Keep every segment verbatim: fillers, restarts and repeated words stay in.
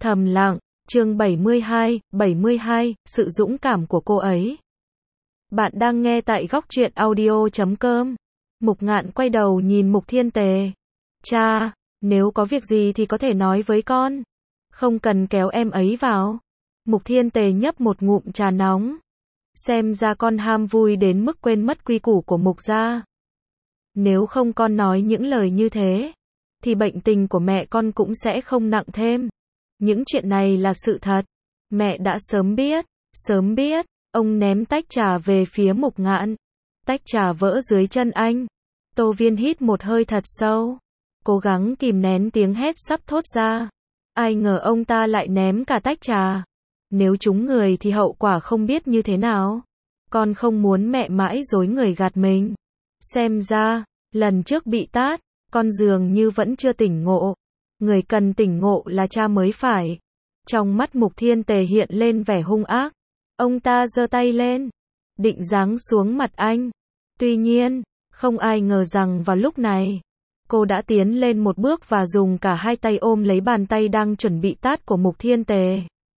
Thầm lặng, chương bảy mươi hai, bảy mươi hai, sự dũng cảm của cô ấy. Bạn đang nghe tại góc truyện audio chấm com. Mục Ngạn quay đầu nhìn Mục Thiên Tề. Cha, nếu có việc gì thì có thể nói với con. Không cần kéo em ấy vào. Mục Thiên Tề nhấp một ngụm trà nóng. Xem ra con ham vui đến mức quên mất quy củ của Mục gia. Nếu không con nói những lời như thế, thì bệnh tình của mẹ con cũng sẽ không nặng thêm. Những chuyện này là sự thật. Mẹ đã sớm biết, sớm biết. Ông ném tách trà về phía Mục Ngạn. Tách trà vỡ dưới chân anh. Tô Viên hít một hơi thật sâu, cố gắng kìm nén tiếng hét sắp thốt ra. Ai ngờ ông ta lại ném cả tách trà. Nếu trúng người thì hậu quả không biết như thế nào. Con không muốn mẹ mãi dối người gạt mình. Xem ra, lần trước bị tát, con dường như vẫn chưa tỉnh ngộ. Người cần tỉnh ngộ là cha mới phải. Trong mắt Mục Thiên Tề hiện lên vẻ hung ác. Ông ta giơ tay lên, định giáng xuống mặt anh. Tuy nhiên, không ai ngờ rằng vào lúc này, cô đã tiến lên một bước và dùng cả hai tay ôm lấy bàn tay đang chuẩn bị tát của Mục Thiên Tề.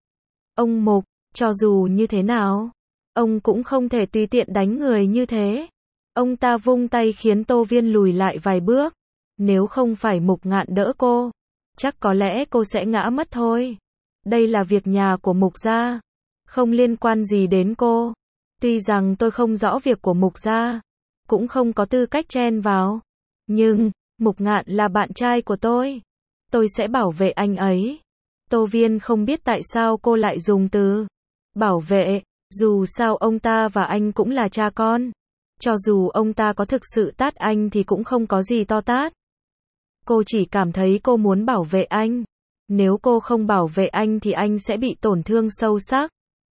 Ông Mục, cho dù như thế nào, ông cũng không thể tùy tiện đánh người như thế. Ông ta vung tay khiến Tô Viên lùi lại vài bước. Nếu không phải Mục Ngạn đỡ cô, chắc có lẽ cô sẽ ngã mất thôi. Đây là việc nhà của Mục gia, không liên quan gì đến cô. Tuy rằng tôi không rõ việc của Mục gia, cũng không có tư cách chen vào. Nhưng, Mục Ngạn là bạn trai của tôi. Tôi sẽ bảo vệ anh ấy. Tô Viên không biết tại sao cô lại dùng từ bảo vệ. Dù sao ông ta và anh cũng là cha con. Cho dù ông ta có thực sự tát anh thì cũng không có gì to tát. Cô chỉ cảm thấy cô muốn bảo vệ anh. Nếu cô không bảo vệ anh thì anh sẽ bị tổn thương sâu sắc.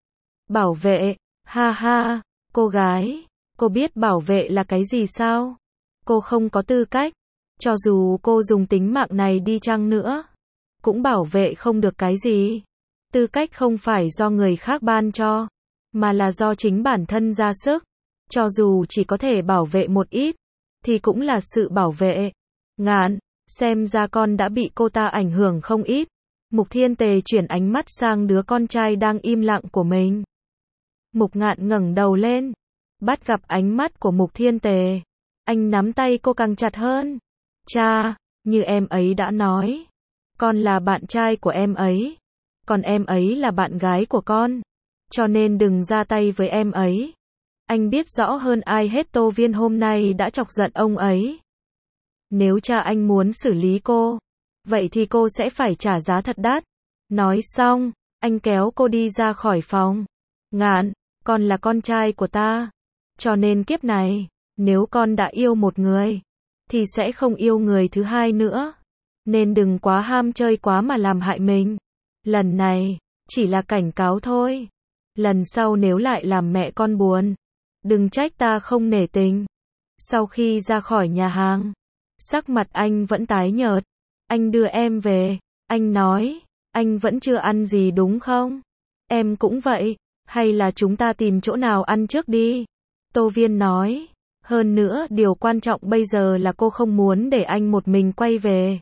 Bảo vệ, ha ha, cô gái, cô biết bảo vệ là cái gì sao? Cô không có tư cách. Cho dù cô dùng tính mạng này đi chăng nữa, cũng bảo vệ không được cái gì. Tư cách không phải do người khác ban cho, mà là do chính bản thân ra sức. Cho dù chỉ có thể bảo vệ một ít, thì cũng là sự bảo vệ. Ngạn, xem ra con đã bị cô ta ảnh hưởng không ít. Mục Thiên Tề chuyển ánh mắt sang đứa con trai đang im lặng của mình. Mục Ngạn ngẩng đầu lên, bắt gặp ánh mắt của Mục Thiên Tề. Anh nắm tay cô càng chặt hơn. Cha, như em ấy đã nói, con là bạn trai của em ấy, còn em ấy là bạn gái của con. Cho nên đừng ra tay với em ấy. Anh biết rõ hơn ai hết Tô Viên hôm nay đã chọc giận ông ấy. Nếu cha anh muốn xử lý cô, vậy thì cô sẽ phải trả giá thật đắt. Nói xong, anh kéo cô đi ra khỏi phòng. Ngạn, con là con trai của ta. Cho nên kiếp này, nếu con đã yêu một người, thì sẽ không yêu người thứ hai nữa. Nên đừng quá ham chơi quá mà làm hại mình. Lần này, chỉ là cảnh cáo thôi. Lần sau nếu lại làm mẹ con buồn, đừng trách ta không nể tình. Sau khi ra khỏi nhà hàng, sắc mặt anh vẫn tái nhợt. Anh đưa em về. Anh nói, anh vẫn chưa ăn gì đúng không? Em cũng vậy. Hay là chúng ta tìm chỗ nào ăn trước đi? Tô Viên nói. Hơn nữa, điều quan trọng bây giờ là cô không muốn để anh một mình quay về.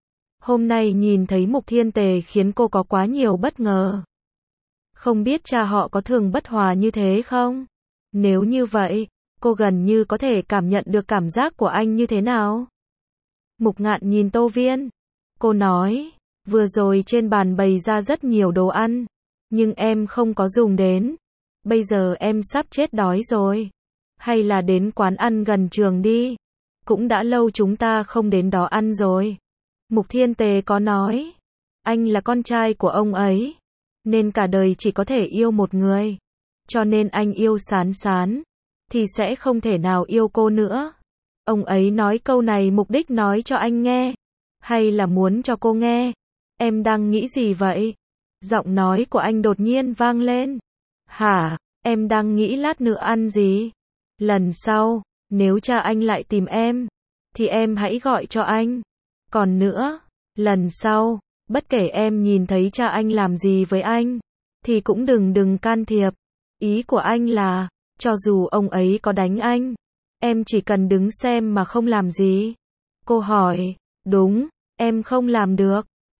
Hôm nay nhìn thấy Mục Thiên Tề khiến cô có quá nhiều bất ngờ. Không biết cha họ có thường bất hòa như thế không? Nếu như vậy, cô gần như có thể cảm nhận được cảm giác của anh như thế nào. Mục Ngạn nhìn Tô Viên. Cô nói, vừa rồi trên bàn bày ra rất nhiều đồ ăn, nhưng em không có dùng đến. Bây giờ em sắp chết đói rồi. Hay là đến quán ăn gần trường đi. Cũng đã lâu chúng ta không đến đó ăn rồi. Mục Thiên Tề có nói, anh là con trai của ông ấy, nên cả đời chỉ có thể yêu một người. Cho nên anh yêu Sán Sán, thì sẽ không thể nào yêu cô nữa. Ông ấy nói câu này mục đích nói cho anh nghe, hay là muốn cho cô nghe? Em đang nghĩ gì vậy? Giọng nói của anh đột nhiên vang lên. Hả, em đang nghĩ lát nữa ăn gì? Lần sau, nếu cha anh lại tìm em, thì em hãy gọi cho anh. Còn nữa, lần sau, bất kể em nhìn thấy cha anh làm gì với anh, thì cũng đừng đừng can thiệp. Ý của anh là, cho dù ông ấy có đánh anh, em chỉ cần đứng xem mà không làm gì. Cô hỏi, đúng, em không làm được.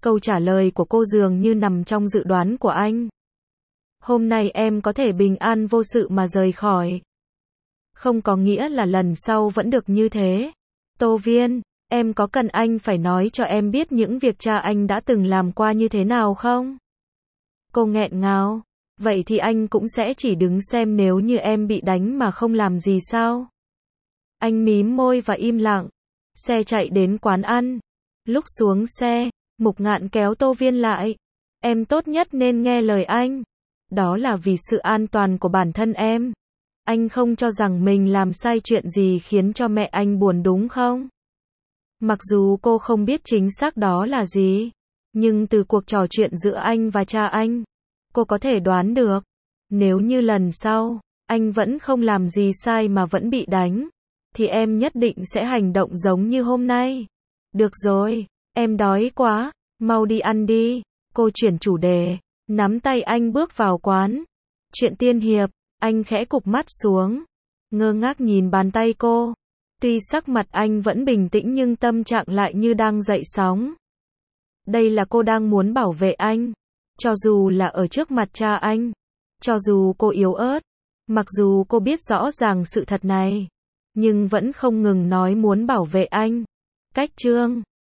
Câu trả lời của cô dường như nằm trong dự đoán của anh. Hôm nay em có thể bình an vô sự mà rời khỏi. Không có nghĩa là lần sau vẫn được như thế. Tô Viên, em có cần anh phải nói cho em biết những việc cha anh đã từng làm qua như thế nào không? Cô nghẹn ngào. Vậy thì anh cũng sẽ chỉ đứng xem nếu như em bị đánh mà không làm gì sao? Anh mím môi và im lặng. Xe chạy đến quán ăn. Lúc xuống xe, Mục Ngạn kéo Tô Viên lại. Em tốt nhất nên nghe lời anh. Đó là vì sự an toàn của bản thân em. Anh không cho rằng mình làm sai chuyện gì khiến cho mẹ anh buồn đúng không? Mặc dù cô không biết chính xác đó là gì, nhưng từ cuộc trò chuyện giữa anh và cha anh, cô có thể đoán được. Nếu như lần sau, anh vẫn không làm gì sai mà vẫn bị đánh, thì em nhất định sẽ hành động giống như hôm nay. Được rồi, em đói quá, mau đi ăn đi. Cô chuyển chủ đề, nắm tay anh bước vào quán. Chuyện tiên hiệp, anh khẽ cụp mắt xuống, ngơ ngác nhìn bàn tay cô. Tuy sắc mặt anh vẫn bình tĩnh nhưng tâm trạng lại như đang dậy sóng. Đây là cô đang muốn bảo vệ anh, cho dù là ở trước mặt cha anh, cho dù cô yếu ớt, mặc dù cô biết rõ ràng sự thật này, nhưng vẫn không ngừng nói muốn bảo vệ anh. Cách chương